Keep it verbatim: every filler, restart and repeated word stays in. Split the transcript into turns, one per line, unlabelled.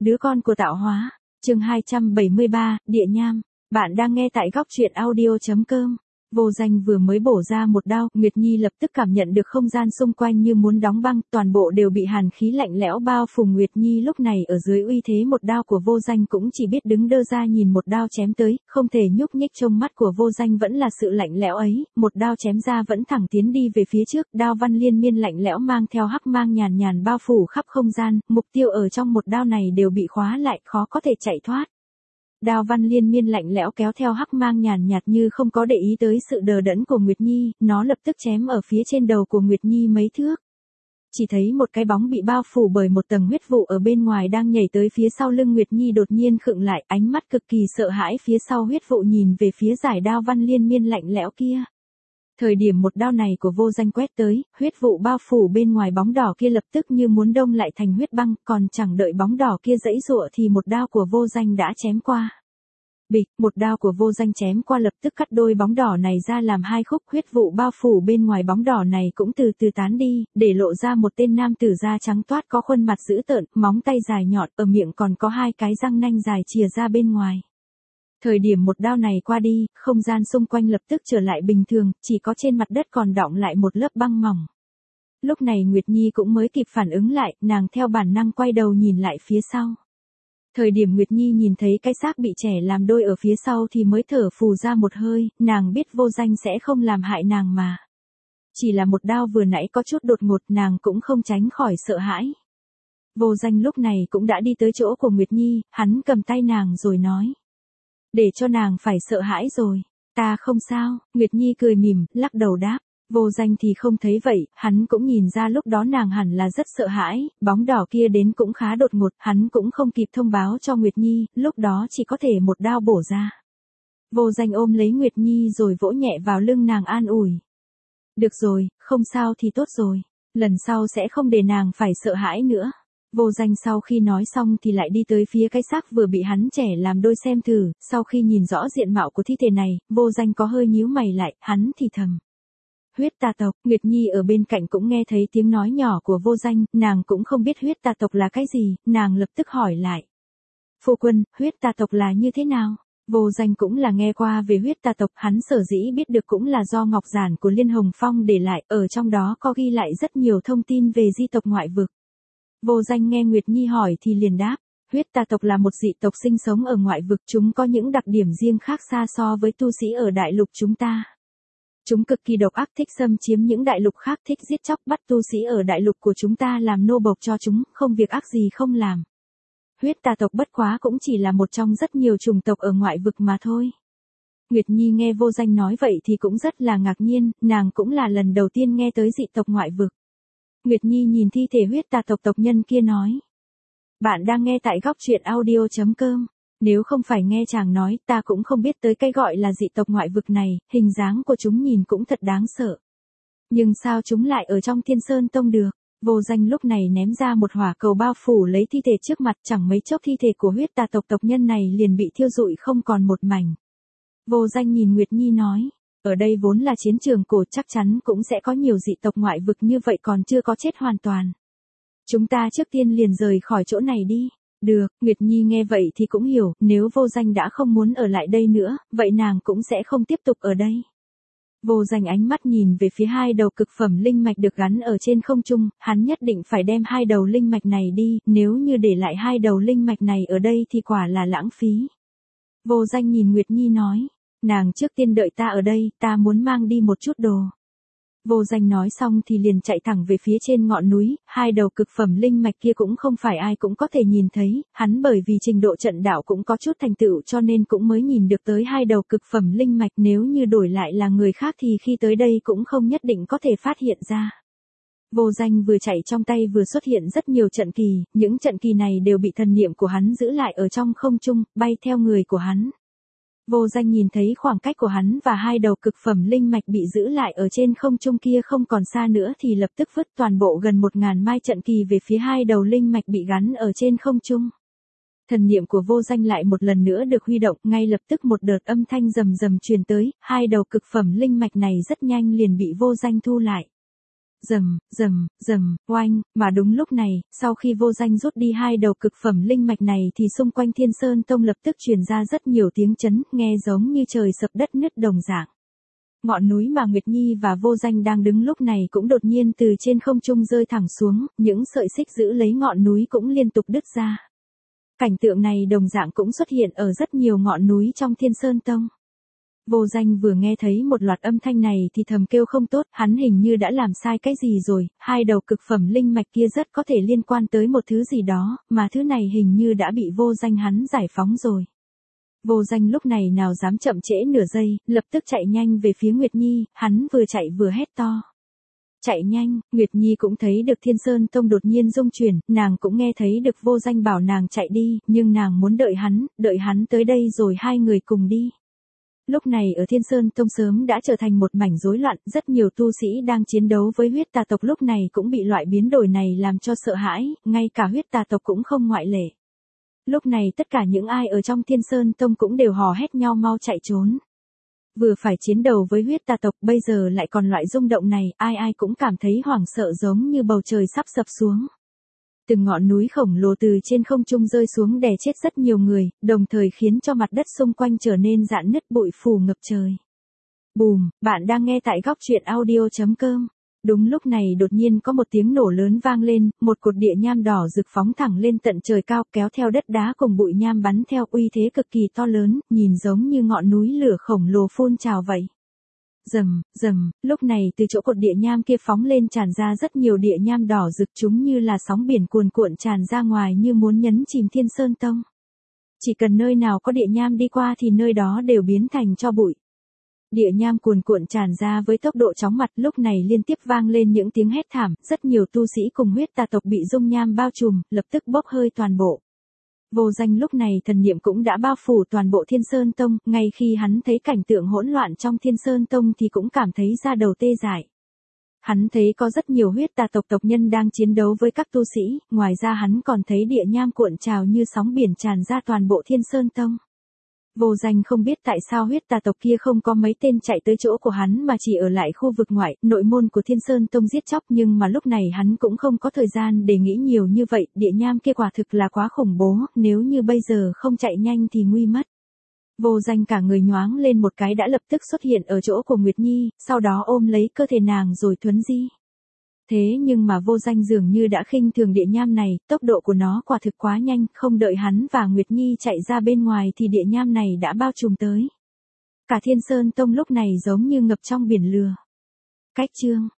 Đứa con của tạo hóa. Chương hai trăm bảy mươi ba, Địa Nham. Bạn đang nghe tại góc truyện audio chấm com. Vô Danh vừa mới bổ ra một đao, Nguyệt Nhi lập tức cảm nhận được không gian xung quanh như muốn đóng băng, toàn bộ đều bị hàn khí lạnh lẽo bao phủ. Nguyệt Nhi lúc này ở dưới uy thế một đao của Vô Danh cũng chỉ biết đứng đơ ra nhìn một đao chém tới, không thể nhúc nhích. Trong mắt của Vô Danh vẫn là sự lạnh lẽo ấy, một đao chém ra vẫn thẳng tiến đi về phía trước, đao văn liên miên lạnh lẽo mang theo hắc mang nhàn nhàn bao phủ khắp không gian, mục tiêu ở trong một đao này đều bị khóa lại, khó có thể chạy thoát. Đao văn liên miên lạnh lẽo kéo theo hắc mang nhàn nhạt như không có để ý tới sự đờ đẫn của Nguyệt Nhi, nó lập tức chém ở phía trên đầu của Nguyệt Nhi mấy thước. Chỉ thấy một cái bóng bị bao phủ bởi một tầng huyết vụ ở bên ngoài đang nhảy tới phía sau lưng Nguyệt Nhi, đột nhiên khựng lại, ánh mắt cực kỳ sợ hãi phía sau huyết vụ nhìn về phía giải đao văn liên miên lạnh lẽo kia. Thời điểm một đao này của Vô Danh quét tới, huyết vụ bao phủ bên ngoài bóng đỏ kia lập tức như muốn đông lại thành huyết băng, còn chẳng đợi bóng đỏ kia giãy giụa thì một đao của Vô Danh đã chém qua. Bịch, một đao của Vô Danh chém qua lập tức cắt đôi bóng đỏ này ra làm hai khúc, huyết vụ bao phủ bên ngoài bóng đỏ này cũng từ từ tán đi, để lộ ra một tên nam tử da trắng toát có khuôn mặt dữ tợn, móng tay dài nhọn, ở miệng còn có hai cái răng nanh dài chìa ra bên ngoài. Thời điểm một đao này qua đi, không gian xung quanh lập tức trở lại bình thường, chỉ có trên mặt đất còn đọng lại một lớp băng mỏng. Lúc này Nguyệt Nhi cũng mới kịp phản ứng lại, nàng theo bản năng quay đầu nhìn lại phía sau. Thời điểm Nguyệt Nhi nhìn thấy cái xác bị trẻ làm đôi ở phía sau thì mới thở phù ra một hơi, nàng biết Vô Danh sẽ không làm hại nàng mà. Chỉ là một đao vừa nãy có chút đột ngột, nàng cũng không tránh khỏi sợ hãi. Vô Danh lúc này cũng đã đi tới chỗ của Nguyệt Nhi, hắn cầm tay nàng rồi nói. Để cho nàng phải sợ hãi rồi. Ta không sao, Nguyệt Nhi cười mỉm, lắc đầu đáp. Vô Danh thì không thấy vậy, hắn cũng nhìn ra lúc đó nàng hẳn là rất sợ hãi, bóng đỏ kia đến cũng khá đột ngột, hắn cũng không kịp thông báo cho Nguyệt Nhi, lúc đó chỉ có thể một đao bổ ra. Vô Danh ôm lấy Nguyệt Nhi rồi vỗ nhẹ vào lưng nàng an ủi. Được rồi, không sao thì tốt rồi, lần sau sẽ không để nàng phải sợ hãi nữa. Vô Danh sau khi nói xong thì lại đi tới phía cái xác vừa bị hắn trẻ làm đôi xem thử, sau khi nhìn rõ diện mạo của thi thể này, Vô Danh có hơi nhíu mày lại, hắn thì thầm. Huyết tà tộc. Nguyệt Nhi ở bên cạnh cũng nghe thấy tiếng nói nhỏ của Vô Danh, nàng cũng không biết huyết tà tộc là cái gì, nàng lập tức hỏi lại. Phu quân, huyết tà tộc là như thế nào? Vô Danh cũng là nghe qua về huyết tà tộc, hắn sở dĩ biết được cũng là do ngọc giản của Liên Hồng Phong để lại, ở trong đó có ghi lại rất nhiều thông tin về di tộc ngoại vực. Vô Danh nghe Nguyệt Nhi hỏi thì liền đáp, huyết tà tộc là một dị tộc sinh sống ở ngoại vực, chúng có những đặc điểm riêng khác xa so với tu sĩ ở đại lục chúng ta. Chúng cực kỳ độc ác, thích xâm chiếm những đại lục khác, thích giết chóc bắt tu sĩ ở đại lục của chúng ta làm nô bộc cho chúng, không việc ác gì không làm. Huyết tà tộc bất quá cũng chỉ là một trong rất nhiều chủng tộc ở ngoại vực mà thôi. Nguyệt Nhi nghe Vô Danh nói vậy thì cũng rất là ngạc nhiên, nàng cũng là lần đầu tiên nghe tới dị tộc ngoại vực. Nguyệt Nhi nhìn thi thể huyết tà tộc tộc nhân kia nói. Bạn đang nghe tại góc truyện audio chấm com. Nếu không phải nghe chàng nói, ta cũng không biết tới cái gọi là dị tộc ngoại vực này, hình dáng của chúng nhìn cũng thật đáng sợ. Nhưng sao chúng lại ở trong Thiên Sơn Tông được? Vô Danh lúc này ném ra một hỏa cầu bao phủ lấy thi thể trước mặt, chẳng mấy chốc thi thể của huyết tà tộc tộc nhân này liền bị thiêu rụi không còn một mảnh. Vô Danh nhìn Nguyệt Nhi nói, ở đây vốn là chiến trường cổ, chắc chắn cũng sẽ có nhiều dị tộc ngoại vực như vậy còn chưa có chết hoàn toàn. Chúng ta trước tiên liền rời khỏi chỗ này đi. Được, Nguyệt Nhi nghe vậy thì cũng hiểu, nếu Vô Danh đã không muốn ở lại đây nữa, vậy nàng cũng sẽ không tiếp tục ở đây. Vô Danh ánh mắt nhìn về phía hai đầu cực phẩm linh mạch được gắn ở trên không trung, hắn nhất định phải đem hai đầu linh mạch này đi, nếu như để lại hai đầu linh mạch này ở đây thì quả là lãng phí. Vô Danh nhìn Nguyệt Nhi nói, nàng trước tiên đợi ta ở đây, ta muốn mang đi một chút đồ. Vô Danh nói xong thì liền chạy thẳng về phía trên ngọn núi, hai đầu cực phẩm linh mạch kia cũng không phải ai cũng có thể nhìn thấy, hắn bởi vì trình độ trận đạo cũng có chút thành tựu cho nên cũng mới nhìn được tới hai đầu cực phẩm linh mạch, nếu như đổi lại là người khác thì khi tới đây cũng không nhất định có thể phát hiện ra. Vô Danh vừa chạy trong tay vừa xuất hiện rất nhiều trận kỳ, những trận kỳ này đều bị thần niệm của hắn giữ lại ở trong không trung, bay theo người của hắn. Vô Danh nhìn thấy khoảng cách của hắn và hai đầu cực phẩm linh mạch bị giữ lại ở trên không trung kia không còn xa nữa thì lập tức vứt toàn bộ gần một ngàn mai trận kỳ về phía hai đầu linh mạch bị gắn ở trên không trung. Thần niệm của Vô Danh lại một lần nữa được huy động, ngay lập tức một đợt âm thanh rầm rầm truyền tới, hai đầu cực phẩm linh mạch này rất nhanh liền bị Vô Danh thu lại. Rầm, rầm, rầm, oanh, mà đúng lúc này, sau khi Vô Danh rút đi hai đầu cực phẩm linh mạch này thì xung quanh Thiên Sơn Tông lập tức truyền ra rất nhiều tiếng chấn, nghe giống như trời sập đất nứt đồng dạng. Ngọn núi mà Nguyệt Nhi và Vô Danh đang đứng lúc này cũng đột nhiên từ trên không trung rơi thẳng xuống, những sợi xích giữ lấy ngọn núi cũng liên tục đứt ra. Cảnh tượng này đồng dạng cũng xuất hiện ở rất nhiều ngọn núi trong Thiên Sơn Tông. Vô Danh vừa nghe thấy một loạt âm thanh này thì thầm kêu không tốt, hắn hình như đã làm sai cái gì rồi, hai đầu cực phẩm linh mạch kia rất có thể liên quan tới một thứ gì đó, mà thứ này hình như đã bị Vô Danh hắn giải phóng rồi. Vô Danh lúc này nào dám chậm trễ nửa giây, lập tức chạy nhanh về phía Nguyệt Nhi, hắn vừa chạy vừa hét to. Chạy nhanh, Nguyệt Nhi cũng thấy được Thiên Sơn Tông đột nhiên rung chuyển, nàng cũng nghe thấy được Vô Danh bảo nàng chạy đi, nhưng nàng muốn đợi hắn, đợi hắn tới đây rồi hai người cùng đi. Lúc này ở Thiên Sơn Tông sớm đã trở thành một mảnh rối loạn, rất nhiều tu sĩ đang chiến đấu với huyết tà tộc lúc này cũng bị loại biến đổi này làm cho sợ hãi, ngay cả huyết tà tộc cũng không ngoại lệ. Lúc này tất cả những ai ở trong Thiên Sơn Tông cũng đều hò hét nhau mau chạy trốn. Vừa phải chiến đấu với huyết tà tộc bây giờ lại còn loại rung động này, ai ai cũng cảm thấy hoảng sợ giống như bầu trời sắp sập xuống. Từng ngọn núi khổng lồ từ trên không trung rơi xuống đè chết rất nhiều người, đồng thời khiến cho mặt đất xung quanh trở nên rạn nứt bụi phủ ngập trời. Bùm, bạn đang nghe tại góc truyện audio chấm com. Đúng lúc này đột nhiên có một tiếng nổ lớn vang lên, một cột địa nham đỏ rực phóng thẳng lên tận trời cao kéo theo đất đá cùng bụi nham bắn theo uy thế cực kỳ to lớn, nhìn giống như ngọn núi lửa khổng lồ phun trào vậy. Rầm, rầm, lúc này từ chỗ cột địa nham kia phóng lên tràn ra rất nhiều địa nham đỏ rực chúng như là sóng biển cuồn cuộn tràn ra ngoài như muốn nhấn chìm Thiên Sơn Tông. Chỉ cần nơi nào có địa nham đi qua thì nơi đó đều biến thành tro bụi. Địa nham cuồn cuộn tràn ra với tốc độ chóng mặt lúc này liên tiếp vang lên những tiếng hét thảm, rất nhiều tu sĩ cùng huyết tà tộc bị dung nham bao trùm, lập tức bốc hơi toàn bộ. Vô Danh lúc này thần niệm cũng đã bao phủ toàn bộ Thiên Sơn Tông, ngay khi hắn thấy cảnh tượng hỗn loạn trong Thiên Sơn Tông thì cũng cảm thấy da đầu tê dại. Hắn thấy có rất nhiều huyết tà tộc tộc nhân đang chiến đấu với các tu sĩ, ngoài ra hắn còn thấy địa nham cuộn trào như sóng biển tràn ra toàn bộ Thiên Sơn Tông. Vô Danh không biết tại sao huyết tà tộc kia không có mấy tên chạy tới chỗ của hắn mà chỉ ở lại khu vực ngoại, nội môn của Thiên Sơn Tông giết chóc, nhưng mà lúc này hắn cũng không có thời gian để nghĩ nhiều như vậy, địa nham kia quả thực là quá khủng bố, nếu như bây giờ không chạy nhanh thì nguy mất. Vô Danh cả người nhoáng lên một cái đã lập tức xuất hiện ở chỗ của Nguyệt Nhi, sau đó ôm lấy cơ thể nàng rồi thuấn di. Thế nhưng mà Vô Danh dường như đã khinh thường địa nham này, tốc độ của nó quả thực quá nhanh, không đợi hắn và Nguyệt Nhi chạy ra bên ngoài thì địa nham này đã bao trùm tới. Cả Thiên Sơn Tông lúc này giống như ngập trong biển lửa. Cách chương